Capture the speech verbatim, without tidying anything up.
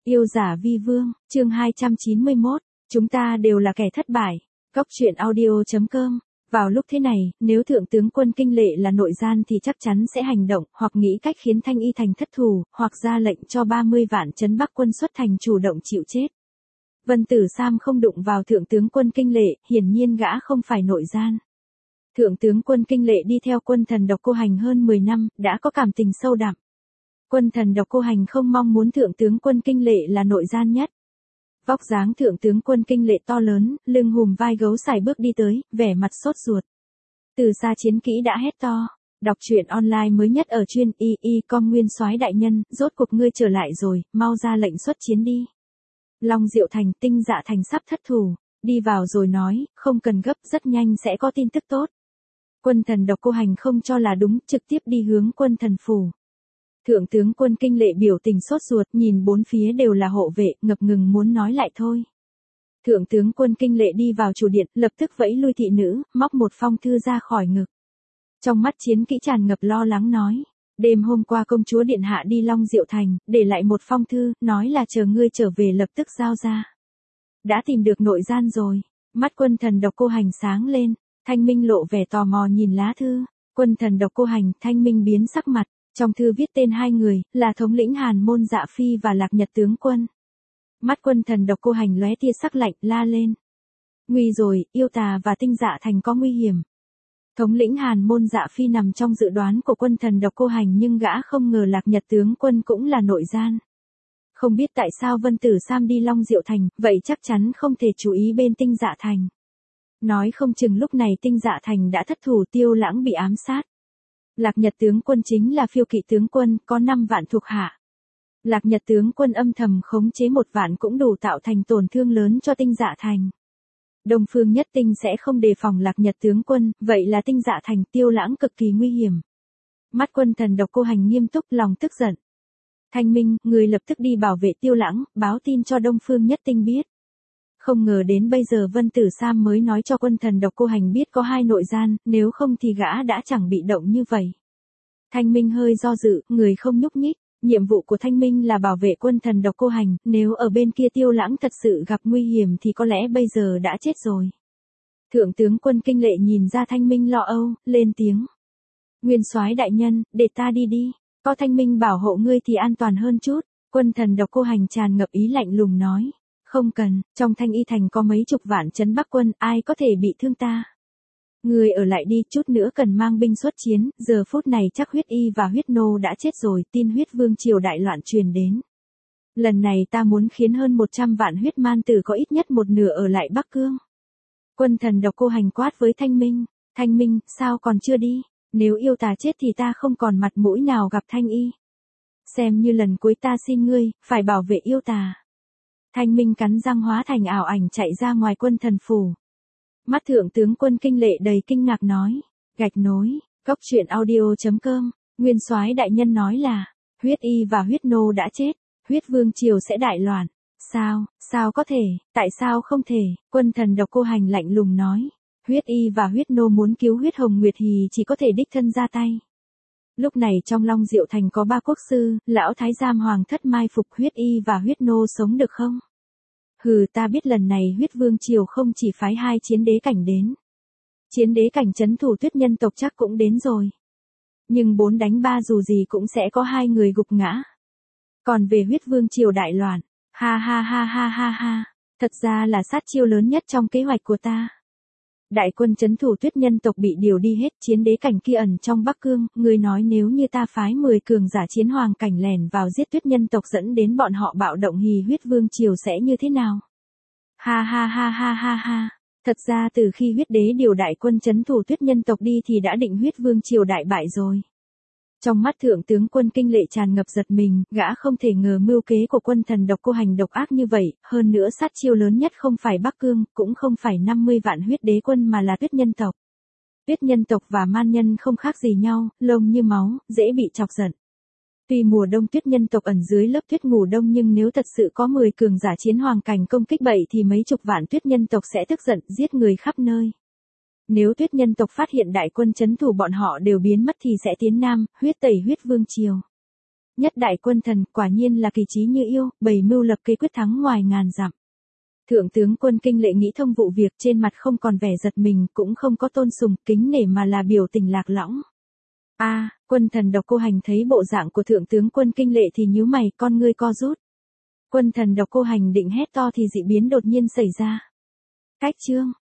Yêu giả vi vương, chương hai trăm chín mươi mốt, chúng ta đều là kẻ thất bại. Góc truyện audio.com. Vào lúc thế này, nếu thượng tướng quân Kinh Lệ là nội gian thì chắc chắn sẽ hành động, hoặc nghĩ cách khiến Thanh Y thành thất thủ, hoặc ra lệnh cho ba mươi vạn trấn Bắc quân xuất thành chủ động chịu chết. Vân Tử Sam không đụng vào thượng tướng quân Kinh Lệ, hiển nhiên gã không phải nội gian. Thượng tướng quân Kinh Lệ đi theo quân thần Độc Cô Hành hơn mười năm, đã có cảm tình sâu đậm. Quân thần Độc Cô Hành không mong muốn thượng tướng quân Kinh Lệ là nội gian nhất. Vóc dáng thượng tướng quân Kinh Lệ to lớn, lưng hùm vai gấu sải bước đi tới, vẻ mặt sốt ruột. Từ xa chiến kỹ đã hét to. Đọc truyện online mới nhất ở chuyên y y com Nguyên Soái đại nhân, rốt cuộc ngươi trở lại rồi, mau ra lệnh xuất chiến đi. Long Diệu Thành, Tinh Dạ Thành sắp thất thủ, đi vào rồi nói, không cần gấp, rất nhanh sẽ có tin tức tốt. Quân thần Độc Cô Hành không cho là đúng, trực tiếp đi hướng quân thần phủ. Thượng tướng quân Kinh Lệ biểu tình sốt ruột, nhìn bốn phía đều là hộ vệ, ngập ngừng muốn nói lại thôi. Thượng tướng quân Kinh Lệ đi vào chủ điện, lập tức vẫy lui thị nữ, móc một phong thư ra khỏi ngực. Trong mắt chiến kỹ tràn ngập lo lắng nói, đêm hôm qua công chúa điện hạ đi Long Diệu Thành, để lại một phong thư, nói là chờ ngươi trở về lập tức giao ra. Đã tìm được nội gian rồi. Mắt quân thần Độc Cô Hành sáng lên, Thanh Minh lộ vẻ tò mò nhìn lá thư. Quân thần Độc Cô Hành, Thanh Minh biến sắc mặt. Trong thư viết tên hai người, là thống lĩnh Hàn Môn Dạ Phi và Lạc Nhật tướng quân. Mắt quân thần Độc Cô Hành lóe tia sắc lạnh, la lên. Nguy rồi, yêu tà và Tinh Dạ Thành có nguy hiểm. Thống lĩnh Hàn Môn Dạ Phi nằm trong dự đoán của quân thần Độc Cô Hành, nhưng gã không ngờ Lạc Nhật tướng quân cũng là nội gian. Không biết tại sao Vân Tử Sam đi Long Diệu Thành, vậy chắc chắn không thể chú ý bên Tinh Dạ Thành. Nói không chừng lúc này Tinh Dạ Thành đã thất thủ, Tiêu Lãng bị ám sát. Lạc Nhật tướng quân chính là phiêu kỵ tướng quân, có năm vạn thuộc hạ. Lạc Nhật tướng quân âm thầm khống chế một vạn cũng đủ tạo thành tổn thương lớn cho Tinh Dạ Thành. Đông Phương Nhất Tinh sẽ không đề phòng Lạc Nhật tướng quân, vậy là Tinh Dạ Thành, Tiêu Lãng cực kỳ nguy hiểm. Mắt quân thần Độc Cô Hành nghiêm túc, lòng tức giận. Thanh Minh, người lập tức đi bảo vệ Tiêu Lãng, báo tin cho Đông Phương Nhất Tinh biết. Không ngờ đến bây giờ Vân Tử Sam mới nói cho quân thần Độc Cô Hành biết có hai nội gian, nếu không thì gã đã chẳng bị động như vậy. Thanh Minh hơi do dự, người không nhúc nhích. Nhiệm vụ của Thanh Minh là bảo vệ quân thần Độc Cô Hành, nếu ở bên kia Tiêu Lãng thật sự gặp nguy hiểm thì có lẽ bây giờ đã chết rồi. Thượng tướng quân Kinh Lệ nhìn ra Thanh Minh lo âu, lên tiếng. Nguyên Soái đại nhân, để ta đi đi, có Thanh Minh bảo hộ ngươi thì an toàn hơn chút. Quân thần Độc Cô Hành tràn ngập ý lạnh lùng nói. Không cần, trong Thanh Y thành có mấy chục vạn trấn Bắc quân, ai có thể bị thương ta. Người ở lại đi, chút nữa cần mang binh xuất chiến, giờ phút này chắc Huyết Y và Huyết Nô đã chết rồi, tin Huyết Vương triều đại loạn truyền đến. Lần này ta muốn khiến hơn một trăm vạn huyết man tử có ít nhất một nửa ở lại Bắc Cương. Quân thần Độc Cô Hành quát với Thanh Minh, Thanh Minh, sao còn chưa đi, nếu yêu tà chết thì ta không còn mặt mũi nào gặp Thanh Y. Xem như lần cuối ta xin ngươi, phải bảo vệ yêu tà. Thanh Minh cắn răng hóa thành ảo ảnh chạy ra ngoài quân thần phủ. Mắt thượng tướng quân Kinh Lệ đầy kinh ngạc nói, gạch nối, góc truyện audio.com, Nguyên Soái đại nhân nói là, Huyết Y và Huyết Nô đã chết, Huyết Vương triều sẽ đại loạn. Sao, sao có thể, tại sao không thể, quân thần Độc Cô Hành lạnh lùng nói, Huyết Y và Huyết Nô muốn cứu Huyết Hồng Nguyệt Hì chỉ có thể đích thân ra tay. Lúc này trong Long Diệu Thành có ba quốc sư, lão thái giám hoàng thất mai phục, Huyết Y và Huyết Nô sống được không? Hừ, ta biết lần này Huyết Vương triều không chỉ phái hai chiến đế cảnh đến. Chiến đế cảnh trấn thủ Tuyết nhân tộc chắc cũng đến rồi. Nhưng bốn đánh ba dù gì cũng sẽ có hai người gục ngã. Còn về Huyết Vương triều đại loạn, ha ha ha ha ha ha, thật ra là sát chiêu lớn nhất trong kế hoạch của ta. Đại quân trấn thủ Tuyết nhân tộc bị điều đi hết, chiến đế cảnh kia ẩn trong Bắc Cương, người nói nếu như ta phái mười cường giả chiến hoàng cảnh lẻn vào giết Tuyết nhân tộc dẫn đến bọn họ bạo động hì Huyết Vương triều sẽ như thế nào? Ha ha ha ha ha ha, thật ra từ khi Huyết đế điều đại quân trấn thủ Tuyết nhân tộc đi thì đã định Huyết Vương triều đại bại rồi. Trong mắt thượng tướng quân Kinh Lệ tràn ngập giật mình, gã không thể ngờ mưu kế của quân thần Độc Cô Hành độc ác như vậy, hơn nữa sát chiêu lớn nhất không phải Bắc Cương, cũng không phải năm mươi vạn huyết đế quân mà là Tuyết nhân tộc. Tuyết nhân tộc và man nhân không khác gì nhau, lông như máu, dễ bị chọc giận. Tuy mùa đông Tuyết nhân tộc ẩn dưới lớp tuyết ngủ đông nhưng nếu thật sự có mười cường giả chiến hoàng cảnh công kích bậy thì mấy chục vạn Tuyết nhân tộc sẽ tức giận giết người khắp nơi. Nếu Tuyết nhân tộc phát hiện đại quân trấn thủ bọn họ đều biến mất thì sẽ tiến nam, huyết tẩy Huyết Vương triều. Nhất đại quân thần, quả nhiên là kỳ trí như yêu, bày mưu lập kế quyết thắng ngoài ngàn dặm. Thượng tướng quân Kinh Lệ nghĩ thông vụ việc, trên mặt không còn vẻ giật mình, cũng không có tôn sùng, kính nể mà là biểu tình lạc lõng. A, quân thần Độc Cô Hành thấy bộ dạng của thượng tướng quân Kinh Lệ thì nhíu mày, con ngươi co rút. Quân thần Độc Cô Hành định hét to thì dị biến đột nhiên xảy ra. Cách chương